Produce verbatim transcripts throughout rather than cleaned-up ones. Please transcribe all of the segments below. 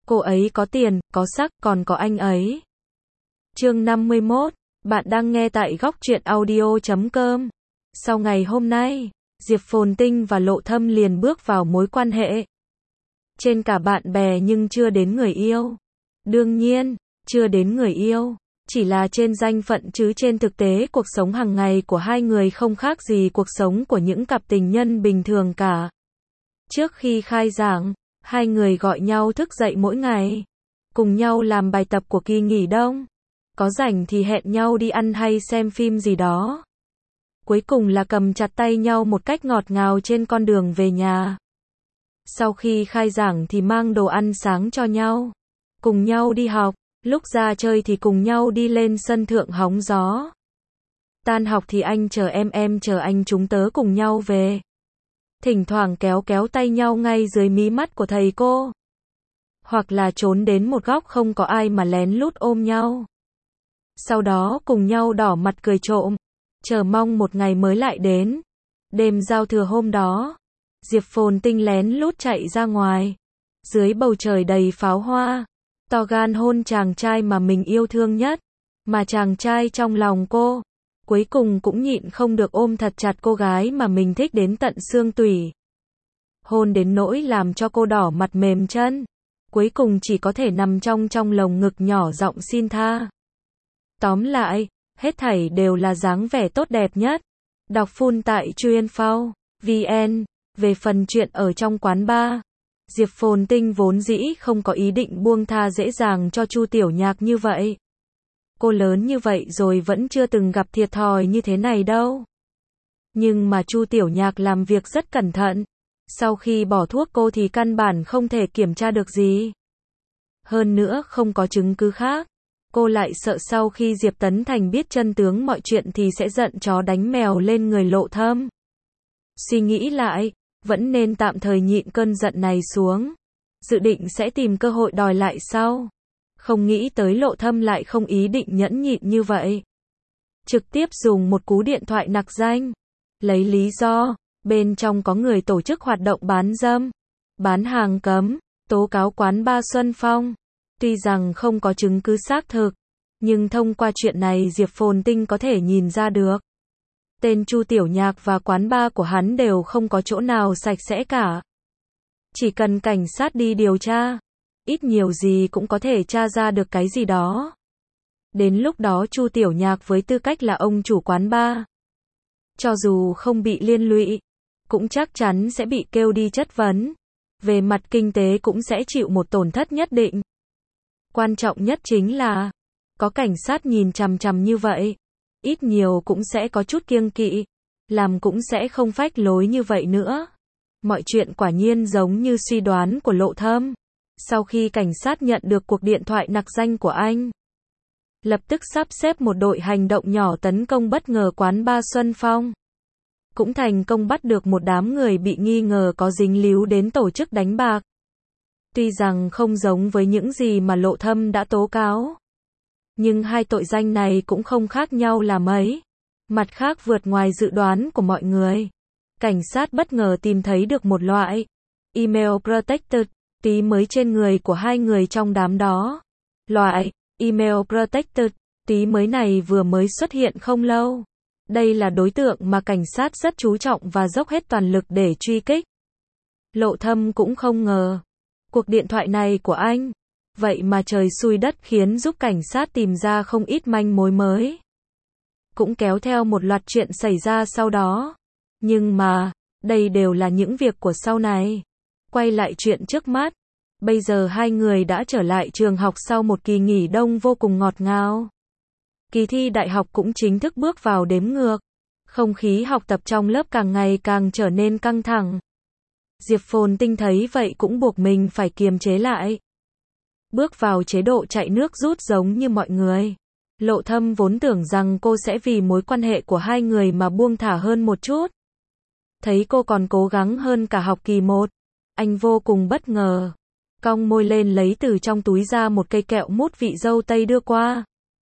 Cô ấy có tiền, có sắc, còn có anh ấy. Chương năm mươi mốt, bạn đang nghe tại góc truyện audio chấm com. Sau ngày hôm nay, Diệp Phồn Tinh và Lộ Thâm liền bước vào mối quan hệ. Trên cả bạn bè nhưng chưa đến người yêu. Đương nhiên, chưa đến người yêu, chỉ là trên danh phận chứ trên thực tế cuộc sống hàng ngày của hai người không khác gì cuộc sống của những cặp tình nhân bình thường cả. Trước khi khai giảng, hai người gọi nhau thức dậy mỗi ngày, cùng nhau làm bài tập của kỳ nghỉ đông. Có rảnh thì hẹn nhau đi ăn hay xem phim gì đó. Cuối cùng là cầm chặt tay nhau một cách ngọt ngào trên con đường về nhà. Sau khi khai giảng thì mang đồ ăn sáng cho nhau, cùng nhau đi học, lúc ra chơi thì cùng nhau đi lên sân thượng hóng gió. Tan học thì anh chờ em, em chờ anh, chúng tớ cùng nhau về. Thỉnh thoảng kéo kéo tay nhau ngay dưới mí mắt của thầy cô. Hoặc là trốn đến một góc không có ai mà lén lút ôm nhau. Sau đó cùng nhau đỏ mặt cười trộm, chờ mong một ngày mới lại đến. Đêm giao thừa hôm đó, Diệp Phồn Tinh lén lút chạy ra ngoài. Dưới bầu trời đầy pháo hoa, to gan hôn chàng trai mà mình yêu thương nhất, mà chàng trai trong lòng cô, cuối cùng cũng nhịn không được ôm thật chặt cô gái mà mình thích đến tận xương tủy. Hôn đến nỗi làm cho cô đỏ mặt mềm chân, cuối cùng chỉ có thể nằm trong trong lồng ngực nhỏ giọng xin tha. Tóm lại, hết thảy đều là dáng vẻ tốt đẹp nhất. Đọc full tại chuyên.phao vn. Về phần chuyện ở trong quán bar, Diệp Phồn Tinh vốn dĩ không có ý định buông tha dễ dàng cho Chu Tiểu Nhạc như vậy. Cô lớn như vậy rồi vẫn chưa từng gặp thiệt thòi như thế này đâu. Nhưng mà Chu Tiểu Nhạc làm việc rất cẩn thận. Sau khi bỏ thuốc cô thì căn bản không thể kiểm tra được gì. Hơn nữa không có chứng cứ khác. Cô lại sợ sau khi Diệp Tấn Thành biết chân tướng mọi chuyện thì sẽ giận chó đánh mèo lên người Lộ Thâm. Suy nghĩ lại, vẫn nên tạm thời nhịn cơn giận này xuống. Dự định sẽ tìm cơ hội đòi lại sau. Không nghĩ tới Lộ Thâm lại không ý định nhẫn nhịn như vậy. Trực tiếp dùng một cú điện thoại nặc danh. Lấy lý do, bên trong có người tổ chức hoạt động bán dâm, bán hàng cấm, tố cáo quán bar Xuân Phong. Tuy rằng không có chứng cứ xác thực, nhưng thông qua chuyện này Diệp Phồn Tinh có thể nhìn ra được. Tên Chu Tiểu Nhạc và quán bar của hắn đều không có chỗ nào sạch sẽ cả. Chỉ cần cảnh sát đi điều tra, ít nhiều gì cũng có thể tra ra được cái gì đó. Đến lúc đó Chu Tiểu Nhạc với tư cách là ông chủ quán bar, cho dù không bị liên lụy, cũng chắc chắn sẽ bị kêu đi chất vấn. Về mặt kinh tế cũng sẽ chịu một tổn thất nhất định. Quan trọng nhất chính là, có cảnh sát nhìn chằm chằm như vậy, ít nhiều cũng sẽ có chút kiêng kỵ, làm cũng sẽ không phách lối như vậy nữa. Mọi chuyện quả nhiên giống như suy đoán của Lộ Thâm. Sau khi cảnh sát nhận được cuộc điện thoại nặc danh của anh, lập tức sắp xếp một đội hành động nhỏ tấn công bất ngờ quán bar Xuân Phong. Cũng thành công bắt được một đám người bị nghi ngờ có dính líu đến tổ chức đánh bạc. Tuy rằng không giống với những gì mà Lộ Thâm đã tố cáo, nhưng hai tội danh này cũng không khác nhau là mấy. Mặt khác vượt ngoài dự đoán của mọi người, cảnh sát bất ngờ tìm thấy được một loại email protected tí mới trên người của hai người trong đám đó. Loại email protected tí mới này vừa mới xuất hiện không lâu. Đây là đối tượng mà cảnh sát rất chú trọng và dốc hết toàn lực để truy kích. Lộ Thâm cũng không ngờ cuộc điện thoại này của anh, vậy mà trời xui đất khiến giúp cảnh sát tìm ra không ít manh mối mới. Cũng kéo theo một loạt chuyện xảy ra sau đó. Nhưng mà, đây đều là những việc của sau này. Quay lại chuyện trước mắt. Bây giờ hai người đã trở lại trường học sau một kỳ nghỉ đông vô cùng ngọt ngào. Kỳ thi đại học cũng chính thức bước vào đếm ngược. Không khí học tập trong lớp càng ngày càng trở nên căng thẳng. Diệp Phồn Tinh thấy vậy cũng buộc mình phải kiềm chế lại. Bước vào chế độ chạy nước rút giống như mọi người. Lộ Thâm vốn tưởng rằng cô sẽ vì mối quan hệ của hai người mà buông thả hơn một chút. Thấy cô còn cố gắng hơn cả học kỳ một. Anh vô cùng bất ngờ. Cong môi lên lấy từ trong túi ra một cây kẹo mút vị dâu tây đưa qua.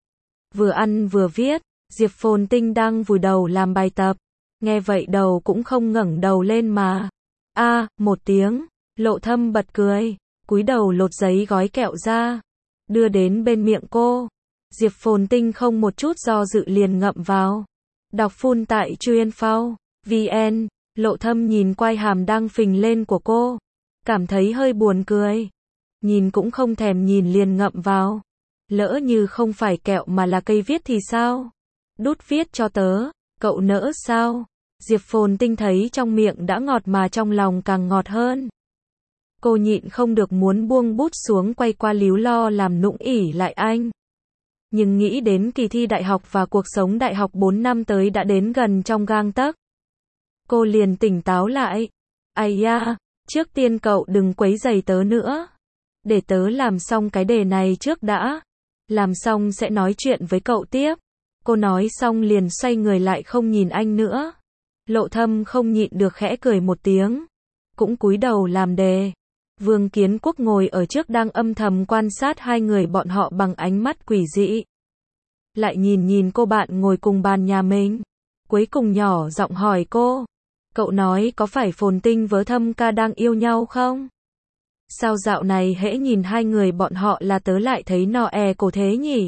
Vừa ăn vừa viết, Diệp Phồn Tinh đang vùi đầu làm bài tập. Nghe vậy đầu cũng không ngẩng đầu lên mà. A, à, một tiếng, Lộ Thâm bật cười. cúi đầu lột giấy gói kẹo ra, đưa đến bên miệng cô. Diệp Phồn Tinh không một chút do dự liền ngậm vào. Đọc full tại chuyên.phao vn. Lộ Thâm nhìn quai hàm đang phình lên của cô, cảm thấy hơi buồn cười. Nhìn cũng không thèm nhìn liền ngậm vào. Lỡ như không phải kẹo mà là cây viết thì sao? Đút viết cho tớ, cậu nỡ sao? Diệp Phồn Tinh thấy trong miệng đã ngọt mà trong lòng càng ngọt hơn. Cô nhịn không được muốn buông bút xuống quay qua líu lo làm nũng ỉ lại anh. Nhưng nghĩ đến kỳ thi đại học và cuộc sống đại học bốn năm tới đã đến gần trong gang tấc. Cô liền tỉnh táo lại. Ai da, trước tiên cậu đừng quấy rầy tớ nữa. Để tớ làm xong cái đề này trước đã. Làm xong sẽ nói chuyện với cậu tiếp. Cô nói xong liền xoay người lại không nhìn anh nữa. Lộ Thâm không nhịn được khẽ cười một tiếng. Cũng cúi đầu làm đề. Vương Kiến Quốc ngồi ở trước đang âm thầm quan sát hai người bọn họ bằng ánh mắt quỷ dị. Lại nhìn nhìn cô bạn ngồi cùng bàn nhà mình. Cuối cùng nhỏ giọng hỏi cô. Cậu nói có phải Phồn Tinh với Thâm ca đang yêu nhau không? Sao dạo này hễ nhìn hai người bọn họ là tớ lại thấy no e cổ thế nhỉ?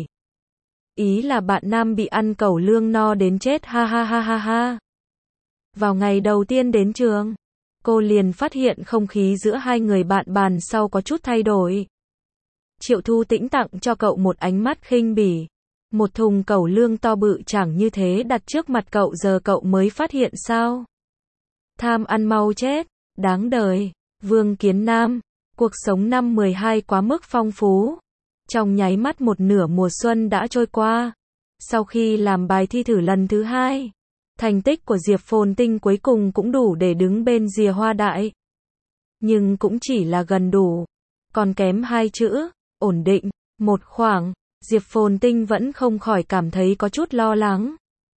Ý là bạn nam bị ăn cẩu lương no đến chết ha ha ha ha ha. Vào ngày đầu tiên đến trường, cô liền phát hiện không khí giữa hai người bạn bàn sau có chút thay đổi. Triệu Thu Tĩnh tặng cho cậu một ánh mắt khinh bỉ. Một thùng cẩu lương to bự chẳng như thế đặt trước mặt cậu giờ cậu mới phát hiện sao? Tham ăn mau chết, đáng đời. Vương Kiến Nam, cuộc sống năm mười hai quá mức phong phú. Trong nháy mắt một nửa mùa xuân đã trôi qua. Sau khi làm bài thi thử lần thứ hai, thành tích của Diệp Phồn Tinh cuối cùng cũng đủ để đứng bên rìa Hoa Đại. Nhưng cũng chỉ là gần đủ. Còn kém hai chữ, ổn định, một khoảng. Diệp Phồn Tinh vẫn không khỏi cảm thấy có chút lo lắng.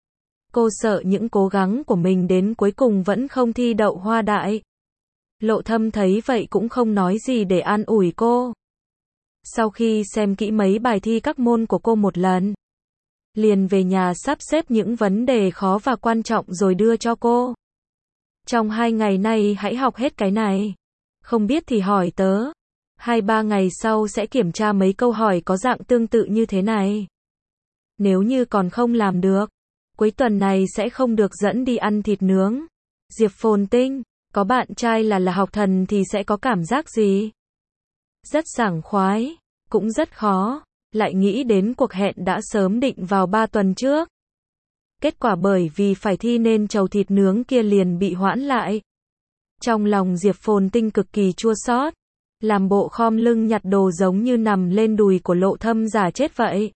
Cô sợ những cố gắng của mình đến cuối cùng vẫn không thi đậu Hoa Đại. Lộ Thâm thấy vậy cũng không nói gì để an ủi cô. Sau khi xem kỹ mấy bài thi các môn của cô một lần, liền về nhà sắp xếp những vấn đề khó và quan trọng rồi đưa cho cô. Trong hai ngày nay hãy học hết cái này. Không biết thì hỏi tớ. Hai ba ngày sau sẽ kiểm tra mấy câu hỏi có dạng tương tự như thế này. Nếu như còn không làm được, cuối tuần này sẽ không được dẫn đi ăn thịt nướng. Diệp Phồn Tinh, có bạn trai là là học thần thì sẽ có cảm giác gì? Rất sảng khoái, cũng rất khó. Lại nghĩ đến cuộc hẹn đã sớm định vào ba tuần trước. Kết quả bởi vì phải thi nên chầu thịt nướng kia liền bị hoãn lại. Trong lòng Diệp Phồn Tinh cực kỳ chua xót, làm bộ khom lưng nhặt đồ giống như nằm lên đùi của Lộ Thâm giả chết vậy.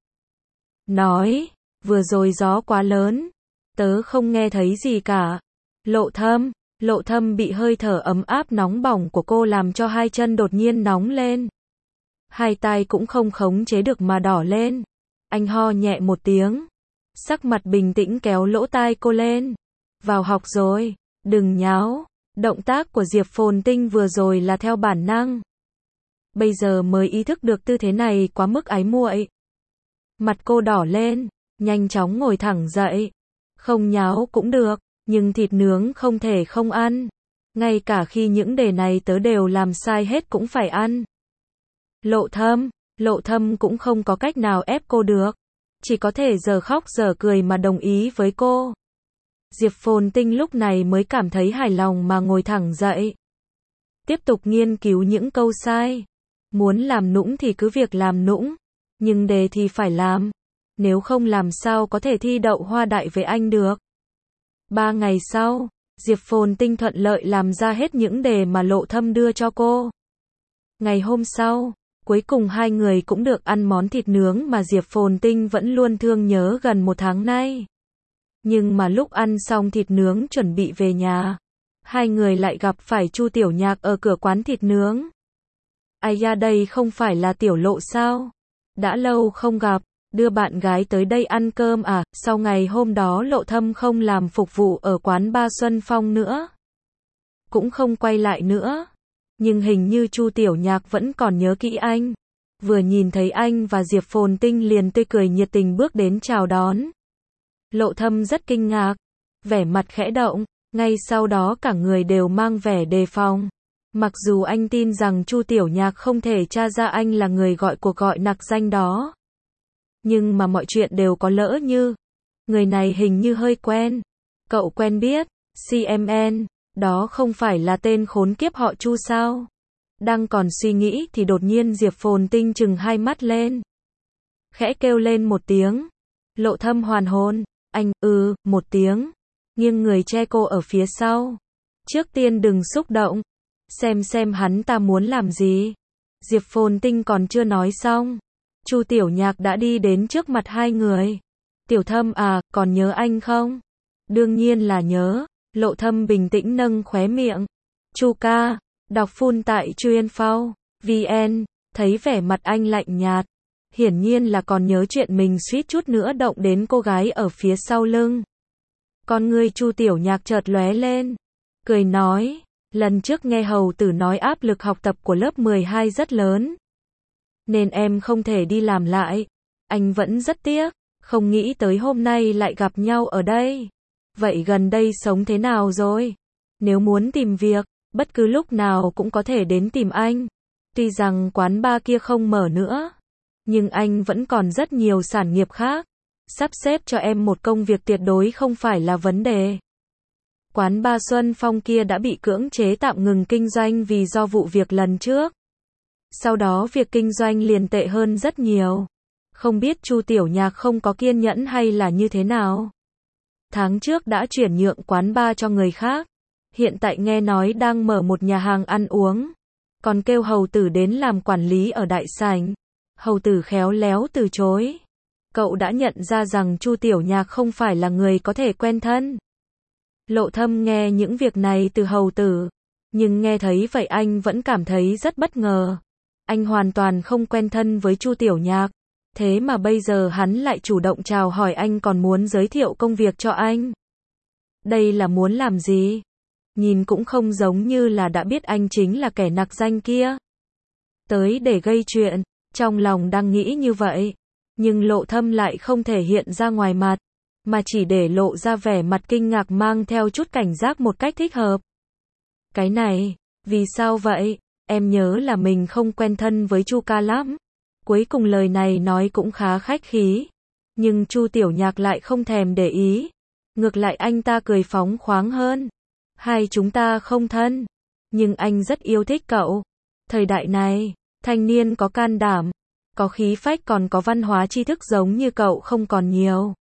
Nói, vừa rồi gió quá lớn, tớ không nghe thấy gì cả. Lộ Thâm, Lộ Thâm bị hơi thở ấm áp nóng bỏng của cô làm cho hai chân đột nhiên nóng lên. Hai tai cũng không khống chế được mà đỏ lên. Anh ho nhẹ một tiếng. Sắc mặt bình tĩnh kéo lỗ tai cô lên. Vào học rồi, đừng nháo. Động tác của Diệp Phồn Tinh vừa rồi là theo bản năng. Bây giờ mới ý thức được tư thế này quá mức ái muội. Mặt cô đỏ lên, nhanh chóng ngồi thẳng dậy. Không nháo cũng được, nhưng thịt nướng không thể không ăn. Ngay cả khi những đề này tớ đều làm sai hết cũng phải ăn. Lộ Thâm, Lộ Thâm cũng không có cách nào ép cô được. Chỉ có thể giờ khóc giờ cười mà đồng ý với cô. Diệp Phồn Tinh lúc này mới cảm thấy hài lòng mà ngồi thẳng dậy. Tiếp tục nghiên cứu những câu sai. Muốn làm nũng thì cứ việc làm nũng. Nhưng đề thì phải làm. Nếu không làm sao có thể thi đậu Hoa Đại với anh được. Ba ngày sau, Diệp Phồn Tinh thuận lợi làm ra hết những đề mà Lộ Thâm đưa cho cô. Ngày hôm sau, cuối cùng hai người cũng được ăn món thịt nướng mà Diệp Phồn Tinh vẫn luôn thương nhớ gần một tháng nay. Nhưng mà lúc ăn xong thịt nướng chuẩn bị về nhà, hai người lại gặp phải Chu Tiểu Nhạc ở cửa quán thịt nướng. Ai da, đây không phải là Tiểu Lộ sao? Đã lâu không gặp, đưa bạn gái tới đây ăn cơm à? Sau ngày hôm đó Lộ Thâm không làm phục vụ ở quán Ba Xuân Phong nữa. Cũng không quay lại nữa. Nhưng hình như Chu Tiểu Nhạc vẫn còn nhớ kỹ anh. Vừa nhìn thấy anh và Diệp Phồn Tinh liền tươi cười nhiệt tình bước đến chào đón. Lộ Thâm rất kinh ngạc, vẻ mặt khẽ động, ngay sau đó cả người đều mang vẻ đề phòng. Mặc dù anh tin rằng Chu Tiểu Nhạc không thể tra ra anh là người gọi cuộc gọi nặc danh đó. Nhưng mà mọi chuyện đều có lỡ như. Người này hình như hơi quen. Cậu quen biết. xê em en. Đó không phải là tên khốn kiếp họ Chu sao? Đang còn suy nghĩ thì đột nhiên Diệp Phồn Tinh trừng hai mắt lên. Khẽ kêu lên một tiếng. Lộ Thâm hoàn hồn. Anh, ừ, một tiếng. Nghiêng người che cô ở phía sau. Trước tiên đừng xúc động. Xem xem hắn ta muốn làm gì. Diệp Phồn Tinh còn chưa nói xong. Chu Tiểu Nhạc đã đi đến trước mặt hai người. Tiểu Thâm à, còn nhớ anh không? Đương nhiên là nhớ. Lộ Thâm bình tĩnh nâng khóe miệng. Chu ca. Đọc full tại chuyên phao. vn. Thấy vẻ mặt anh lạnh nhạt. Hiển nhiên là còn nhớ chuyện mình suýt chút nữa động đến cô gái ở phía sau lưng. Con ngươi Chu Tiểu Nhạc chợt lóe lên. Cười nói. Lần trước nghe hầu tử nói áp lực học tập của lớp mười hai rất lớn. Nên em không thể đi làm lại. Anh vẫn rất tiếc. Không nghĩ tới hôm nay lại gặp nhau ở đây. Vậy gần đây sống thế nào rồi? Nếu muốn tìm việc, bất cứ lúc nào cũng có thể đến tìm anh. Tuy rằng quán bar kia không mở nữa. Nhưng anh vẫn còn rất nhiều sản nghiệp khác. Sắp xếp cho em một công việc tuyệt đối không phải là vấn đề. Quán bar Xuân Phong kia đã bị cưỡng chế tạm ngừng kinh doanh vì do vụ việc lần trước. Sau đó việc kinh doanh liền tệ hơn rất nhiều. Không biết Chu Tiểu Nhạc không có kiên nhẫn hay là như thế nào. Tháng trước đã chuyển nhượng quán bar cho người khác. Hiện tại nghe nói đang mở một nhà hàng ăn uống. Còn kêu hầu tử đến làm quản lý ở đại sảnh. Hầu tử khéo léo từ chối. Cậu đã nhận ra rằng Chu Tiểu Nhạc không phải là người có thể quen thân. Lộ Thâm nghe những việc này từ hầu tử. Nhưng nghe thấy vậy anh vẫn cảm thấy rất bất ngờ. Anh hoàn toàn không quen thân với Chu Tiểu Nhạc. Thế mà bây giờ hắn lại chủ động chào hỏi anh còn muốn giới thiệu công việc cho anh. Đây là muốn làm gì? Nhìn cũng không giống như là đã biết anh chính là kẻ nặc danh kia. Tới để gây chuyện, trong lòng đang nghĩ như vậy. Nhưng Lộ Thâm lại không thể hiện ra ngoài mặt, mà chỉ để lộ ra vẻ mặt kinh ngạc mang theo chút cảnh giác một cách thích hợp. Cái này, vì sao vậy? Em nhớ là mình không quen thân với Chu ca lắm. Cuối cùng lời này nói cũng khá khách khí. Nhưng Chu Tiểu Nhạc lại không thèm để ý. Ngược lại anh ta cười phóng khoáng hơn. Hai chúng ta không thân. Nhưng anh rất yêu thích cậu. Thời đại này, thanh niên có can đảm, có khí phách còn có văn hóa tri thức giống như cậu không còn nhiều.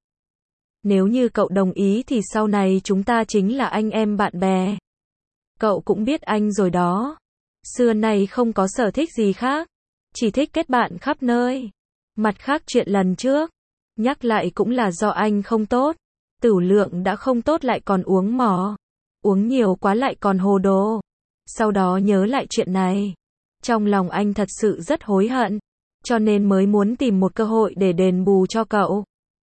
Nếu như cậu đồng ý thì sau này chúng ta chính là anh em bạn bè. Cậu cũng biết anh rồi đó. Xưa nay không có sở thích gì khác. Chỉ thích kết bạn khắp nơi. Mặt khác chuyện lần trước. Nhắc lại cũng là do anh không tốt. Tửu lượng đã không tốt lại còn uống mỏ. Uống nhiều quá lại còn hồ đồ. Sau đó nhớ lại chuyện này. Trong lòng anh thật sự rất hối hận. Cho nên mới muốn tìm một cơ hội để đền bù cho cậu.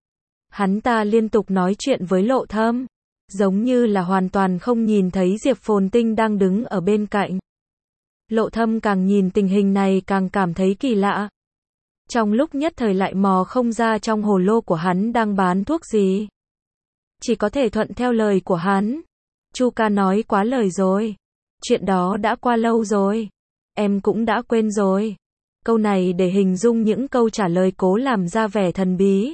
Hắn ta liên tục nói chuyện với Lộ Thâm. Giống như là hoàn toàn không nhìn thấy Diệp Phồn Tinh đang đứng ở bên cạnh. Lộ Thâm càng nhìn tình hình này càng cảm thấy kỳ lạ. Trong lúc nhất thời lại mò không ra trong hồ lô của hắn đang bán thuốc gì. Chỉ có thể thuận theo lời của hắn. Chu ca nói quá lời rồi. Chuyện đó đã qua lâu rồi. Em cũng đã quên rồi. Câu này để hình dung những câu trả lời cố làm ra vẻ thần bí.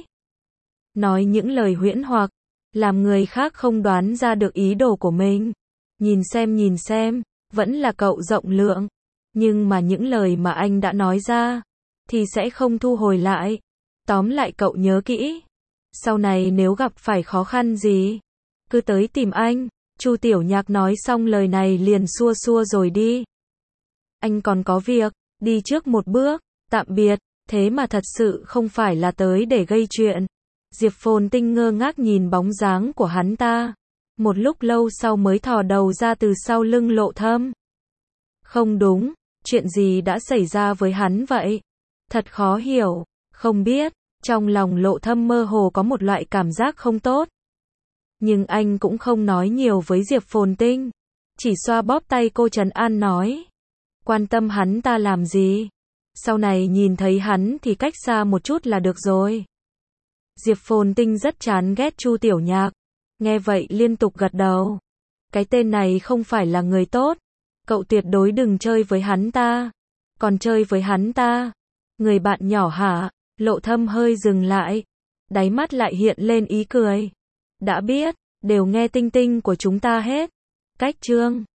Nói những lời huyễn hoặc, làm người khác không đoán ra được ý đồ của mình. Nhìn xem nhìn xem, vẫn là cậu rộng lượng. Nhưng mà những lời mà anh đã nói ra, thì sẽ không thu hồi lại. Tóm lại cậu nhớ kỹ. Sau này nếu gặp phải khó khăn gì, cứ tới tìm anh. Chu Tiểu Nhạc nói xong lời này liền xua xua rồi đi. Anh còn có việc, đi trước một bước, tạm biệt. Thế mà thật sự không phải là tới để gây chuyện. Diệp Phồn Tinh ngơ ngác nhìn bóng dáng của hắn ta. Một lúc lâu sau mới thò đầu ra từ sau lưng Lộ Thâm. Không đúng, chuyện gì đã xảy ra với hắn vậy? Thật khó hiểu, không biết, trong lòng Lộ Thâm mơ hồ có một loại cảm giác không tốt. Nhưng anh cũng không nói nhiều với Diệp Phồn Tinh. Chỉ xoa bóp tay cô trấn an nói. Quan tâm hắn ta làm gì? Sau này nhìn thấy hắn thì cách xa một chút là được rồi. Diệp Phồn Tinh rất chán ghét Chu Tiểu Nhạc. Nghe vậy liên tục gật đầu. Cái tên này không phải là người tốt. Cậu tuyệt đối đừng chơi với hắn ta. Còn chơi với hắn ta. Người bạn nhỏ hả? Lộ Thâm hơi dừng lại. Đáy mắt lại hiện lên ý cười. Đã biết, đều nghe Tinh Tinh của chúng ta hết. Cách chương